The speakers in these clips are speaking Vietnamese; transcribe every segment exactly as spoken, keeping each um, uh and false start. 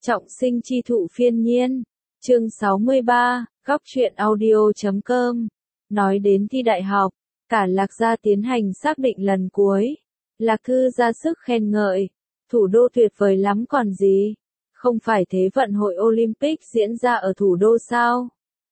Trọng sinh chi thụ phiên nhiên. Chương sáu mươi ba, góc truyện audio chấm com. Nói đến thi đại học, cả Lạc gia tiến hành xác định lần cuối. Lạc Thư ra sức khen ngợi. Thủ đô tuyệt vời lắm còn gì. Không phải Thế vận hội Olympic diễn ra ở thủ đô sao?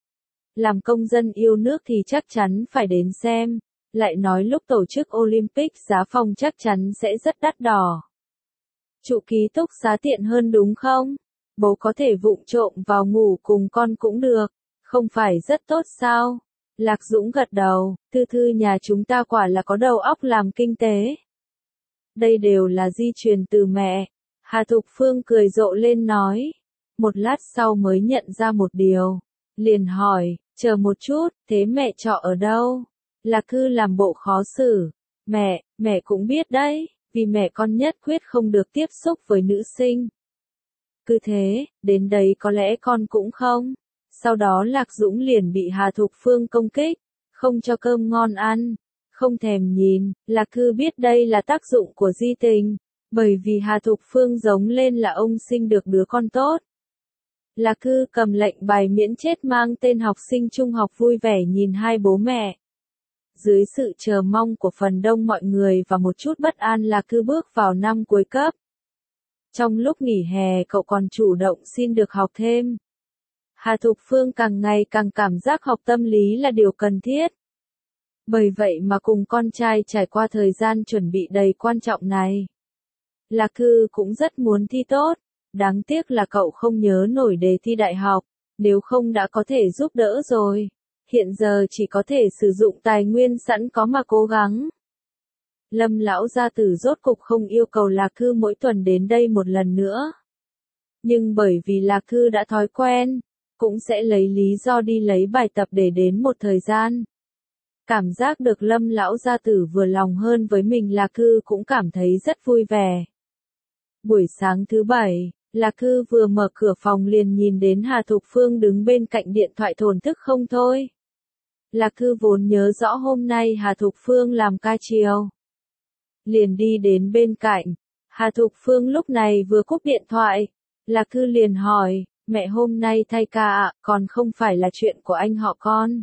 Làm công dân yêu nước thì chắc chắn phải đến xem. Lại nói lúc tổ chức Olympic giá phòng chắc chắn sẽ rất đắt đỏ. Trụ ký túc xá tiện hơn đúng không? Bố có thể vụng trộm vào ngủ cùng con cũng được, không phải rất tốt sao? Lạc Dũng gật đầu, Thư Thư nhà chúng ta quả là có đầu óc làm kinh tế. Đây đều là di truyền từ mẹ. Hà Thục Phương cười rộ lên nói. Một lát sau mới nhận ra một điều. Liền hỏi, chờ một chút, thế mẹ trọ ở đâu? Lạc Thư làm bộ khó xử. Mẹ, mẹ cũng biết đấy, vì mẹ con nhất quyết không được tiếp xúc với nữ sinh. Cứ thế, đến đấy có lẽ con cũng không. Sau đó Lạc Dũng liền bị Hà Thục Phương công kích, không cho cơm ngon ăn, không thèm nhìn. Lạc Thư biết đây là tác dụng của di tình, bởi vì Hà Thục Phương giống lên là ông sinh được đứa con tốt. Lạc Thư cầm lệnh bài miễn chết mang tên học sinh trung học vui vẻ nhìn hai bố mẹ. Dưới sự chờ mong của phần đông mọi người và một chút bất an, Lạc Thư bước vào năm cuối cấp. Trong lúc nghỉ hè cậu còn chủ động xin được học thêm. Hà Thục Phương càng ngày càng cảm giác học tâm lý là điều cần thiết. Bởi vậy mà cùng con trai trải qua thời gian chuẩn bị đầy quan trọng này. Lạc Thư cũng rất muốn thi tốt, đáng tiếc là cậu không nhớ nổi đề thi đại học, nếu không đã có thể giúp đỡ rồi. Hiện giờ chỉ có thể sử dụng tài nguyên sẵn có mà cố gắng. Lâm lão gia tử rốt cục không yêu cầu Lạc Thư mỗi tuần đến đây một lần nữa. Nhưng bởi vì Lạc Thư đã thói quen, cũng sẽ lấy lý do đi lấy bài tập để đến một thời gian. Cảm giác được Lâm lão gia tử vừa lòng hơn với mình, Lạc Thư cũng cảm thấy rất vui vẻ. Buổi sáng thứ bảy, Lạc Thư vừa mở cửa phòng liền nhìn đến Hà Thục Phương đứng bên cạnh điện thoại thổn thức không thôi. Lạc Thư vốn nhớ rõ hôm nay Hà Thục Phương làm ca chiều. Liền đi đến bên cạnh. Hà Thục Phương lúc này vừa cúp điện thoại. Lạc Thư liền hỏi, mẹ hôm nay thay ca ạ, còn không phải là chuyện của anh họ con.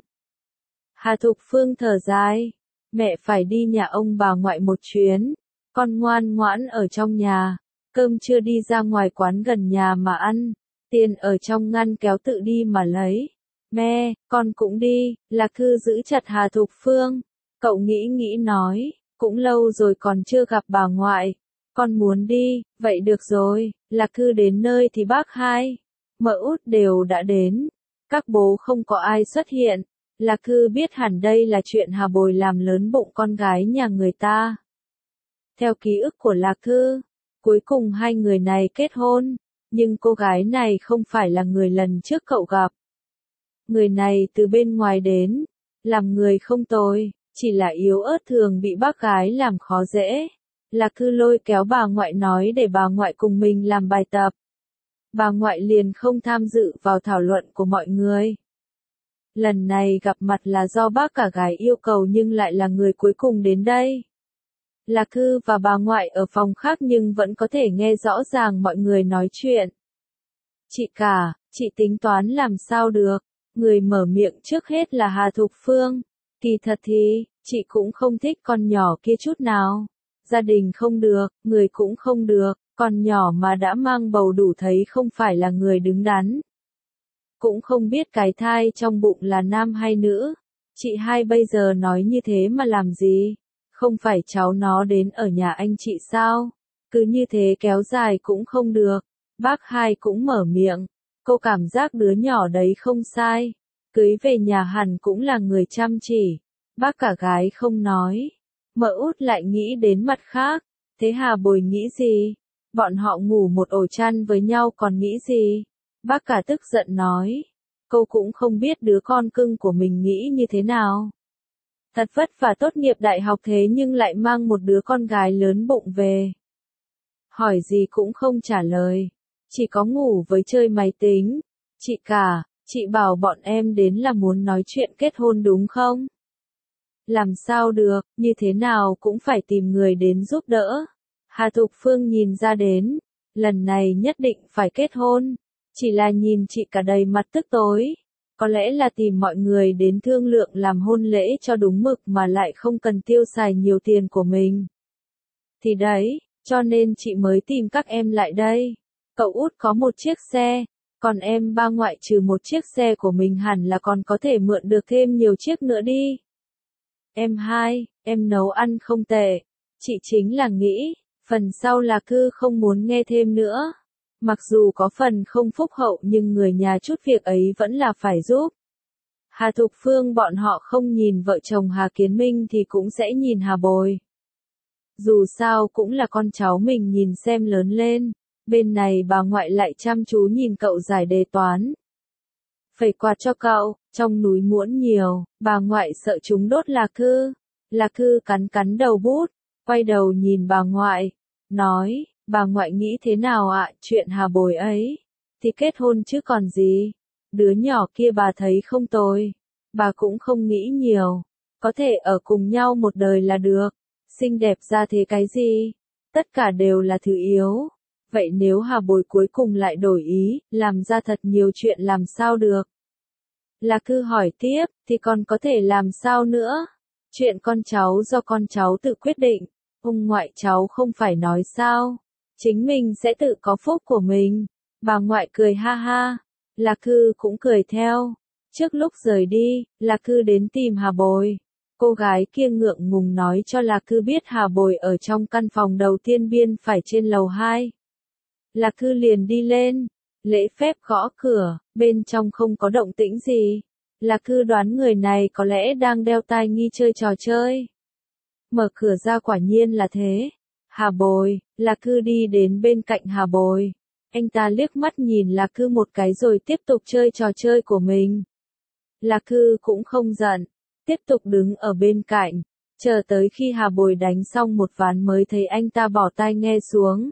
Hà Thục Phương thở dài, mẹ phải đi nhà ông bà ngoại một chuyến, con ngoan ngoãn ở trong nhà, cơm chưa đi ra ngoài quán gần nhà mà ăn, tiền ở trong ngăn kéo tự đi mà lấy. Mẹ, con cũng đi. Lạc Thư giữ chặt Hà Thục Phương, cậu nghĩ nghĩ nói. Cũng lâu rồi còn chưa gặp bà ngoại. Con muốn đi, vậy được rồi. Lạc Thư đến nơi thì bác hai, mợ út đều đã đến. Các bố không có ai xuất hiện. Lạc Thư biết hẳn đây là chuyện Hà Bồi làm lớn bụng con gái nhà người ta. Theo ký ức của Lạc Thư, cuối cùng hai người này kết hôn. Nhưng cô gái này không phải là người lần trước cậu gặp. Người này từ bên ngoài đến, làm người không tồi. Chỉ là yếu ớt thường bị bác gái làm khó dễ. Lạc Thư lôi kéo bà ngoại nói để bà ngoại cùng mình làm bài tập. Bà ngoại liền không tham dự vào thảo luận của mọi người. Lần này gặp mặt là do bác cả gái yêu cầu nhưng lại là người cuối cùng đến đây. Lạc Thư và bà ngoại ở phòng khác nhưng vẫn có thể nghe rõ ràng mọi người nói chuyện. Chị cả, chị tính toán làm sao được? Người mở miệng trước hết là Hà Thục Phương. Kỳ thật thì, chị cũng không thích con nhỏ kia chút nào. Gia đình không được, người cũng không được, con nhỏ mà đã mang bầu đủ thấy không phải là người đứng đắn. Cũng không biết cái thai trong bụng là nam hay nữ. Chị hai bây giờ nói như thế mà làm gì? Không phải cháu nó đến ở nhà anh chị sao? Cứ như thế kéo dài cũng không được. Bác hai cũng mở miệng. Cô cảm giác đứa nhỏ đấy không sai. Cưới về nhà hẳn cũng là người chăm chỉ. Bác cả gái không nói. Mợ út lại nghĩ đến mặt khác. Thế Hà Bồi nghĩ gì? Bọn họ ngủ một ổ chăn với nhau còn nghĩ gì? Bác cả tức giận nói. Cô cũng không biết đứa con cưng của mình nghĩ như thế nào. Thật vất vả tốt nghiệp đại học thế nhưng lại mang một đứa con gái lớn bụng về. Hỏi gì cũng không trả lời. Chỉ có ngủ với chơi máy tính. Chị cả, chị bảo bọn em đến là muốn nói chuyện kết hôn đúng không? Làm sao được, như thế nào cũng phải tìm người đến giúp đỡ. Hà Thục Phương nhìn ra đến, lần này nhất định phải kết hôn. Chỉ là nhìn chị cả đầy mặt tức tối. Có lẽ là tìm mọi người đến thương lượng làm hôn lễ cho đúng mực mà lại không cần tiêu xài nhiều tiền của mình. Thì đấy, cho nên chị mới tìm các em lại đây. Cậu út có một chiếc xe, còn em ba ngoại trừ một chiếc xe của mình hẳn là còn có thể mượn được thêm nhiều chiếc nữa đi. Em hai, em nấu ăn không tệ. Chị chính là nghĩ, phần sau là cứ không muốn nghe thêm nữa. Mặc dù có phần không phúc hậu nhưng người nhà chút việc ấy vẫn là phải giúp. Hà Thục Phương bọn họ không nhìn vợ chồng Hà Kiến Minh thì cũng sẽ nhìn Hà Bồi. Dù sao cũng là con cháu mình nhìn xem lớn lên. Bên này bà ngoại lại chăm chú nhìn cậu giải đề toán. Phẩy quạt cho cậu, trong núi muỗng nhiều, bà ngoại sợ chúng đốt Lạc Thư. Lạc Thư cắn cắn đầu bút, quay đầu nhìn bà ngoại, nói, bà ngoại nghĩ thế nào ạ, chuyện Hà Bồi ấy, thì kết hôn chứ còn gì, đứa nhỏ kia bà thấy không tồi, bà cũng không nghĩ nhiều, có thể ở cùng nhau một đời là được, xinh đẹp ra thế cái gì, tất cả đều là thứ yếu. Vậy nếu Hà Bồi cuối cùng lại đổi ý, làm ra thật nhiều chuyện làm sao được? Lạc Thư hỏi tiếp, thì còn có thể làm sao nữa? Chuyện con cháu do con cháu tự quyết định, ông ngoại cháu không phải nói sao? Chính mình sẽ tự có phúc của mình. Bà ngoại cười ha ha, Lạc Thư cũng cười theo. Trước lúc rời đi, Lạc Thư đến tìm Hà Bồi. Cô gái kia ngượng ngùng nói cho Lạc Thư biết Hà Bồi ở trong căn phòng đầu tiên biên phải trên lầu hai. Lạc Thư liền đi lên, lễ phép gõ cửa, bên trong không có động tĩnh gì. Lạc Thư đoán người này có lẽ đang đeo tai nghi chơi trò chơi. Mở cửa ra quả nhiên là thế. Hà Bồi, Lạc Thư đi đến bên cạnh Hà Bồi. Anh ta liếc mắt nhìn Lạc Thư một cái rồi tiếp tục chơi trò chơi của mình. Lạc Thư cũng không giận, tiếp tục đứng ở bên cạnh, chờ tới khi Hà Bồi đánh xong một ván mới thấy anh ta bỏ tai nghe xuống.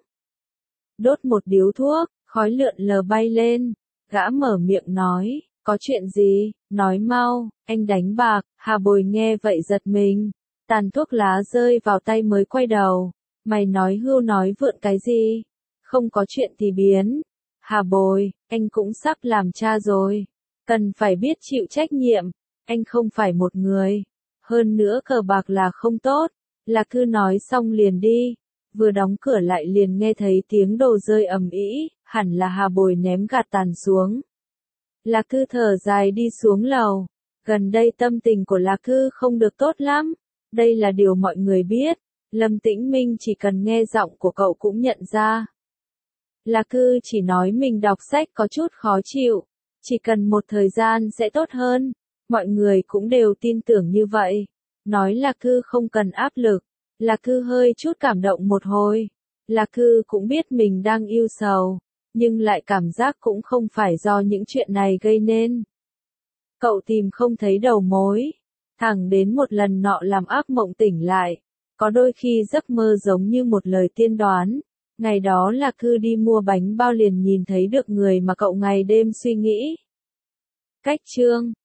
Đốt một điếu thuốc, khói lượn lờ bay lên, gã mở miệng nói, có chuyện gì, nói mau, anh đánh bạc, Hà Bồi nghe vậy giật mình, tàn thuốc lá rơi vào tay mới quay đầu, mày nói hưu nói vượn cái gì, không có chuyện thì biến, Hà Bồi, anh cũng sắp làm cha rồi, cần phải biết chịu trách nhiệm, anh không phải một người, hơn nữa cờ bạc là không tốt, Lạc Thư nói xong liền đi. Vừa đóng cửa lại liền nghe thấy tiếng đồ rơi ầm ĩ, hẳn là Hà Bồi ném gạt tàn xuống. Lạc Thư thở dài đi xuống lầu. Gần đây tâm tình của Lạc Thư không được tốt lắm. Đây là điều mọi người biết. Lâm Tĩnh Minh chỉ cần nghe giọng của cậu cũng nhận ra. Lạc Thư chỉ nói mình đọc sách có chút khó chịu. Chỉ cần một thời gian sẽ tốt hơn. Mọi người cũng đều tin tưởng như vậy. Nói Lạc Thư không cần áp lực. Lạc Thư hơi chút cảm động một hồi. Lạc Thư cũng biết mình đang yêu sầu, nhưng lại cảm giác cũng không phải do những chuyện này gây nên. Cậu tìm không thấy đầu mối, thẳng đến một lần nọ làm ác mộng tỉnh lại. Có đôi khi giấc mơ giống như một lời tiên đoán. Ngày đó Lạc Thư đi mua bánh bao liền nhìn thấy được người mà cậu ngày đêm suy nghĩ. Cách chương